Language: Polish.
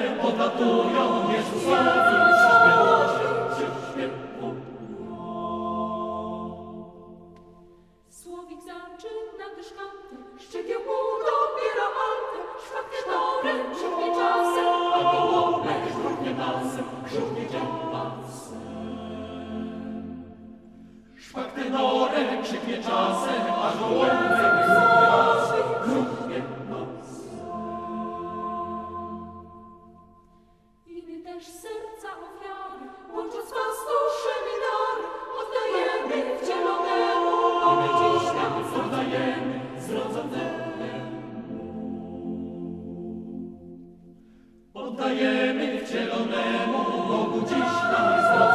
podlatują Jezusowi śpiewają. Słowik zaczyna też kanty, szczegieł mu dobiera alty, szwak tenorem grzmie czasem, a gołąbek żruknie basem, żruknie basem. Szwak tenorem krzyknie czasem, a gołąbek żruknie basem, żruknie basem. I my też serca ofiary, łącząc pastuszem i dary, oddajemy wcielonemu, a my dziś nam oddajemy zrodzonemu. Oddajemy wcielonemu Bogu dziś nam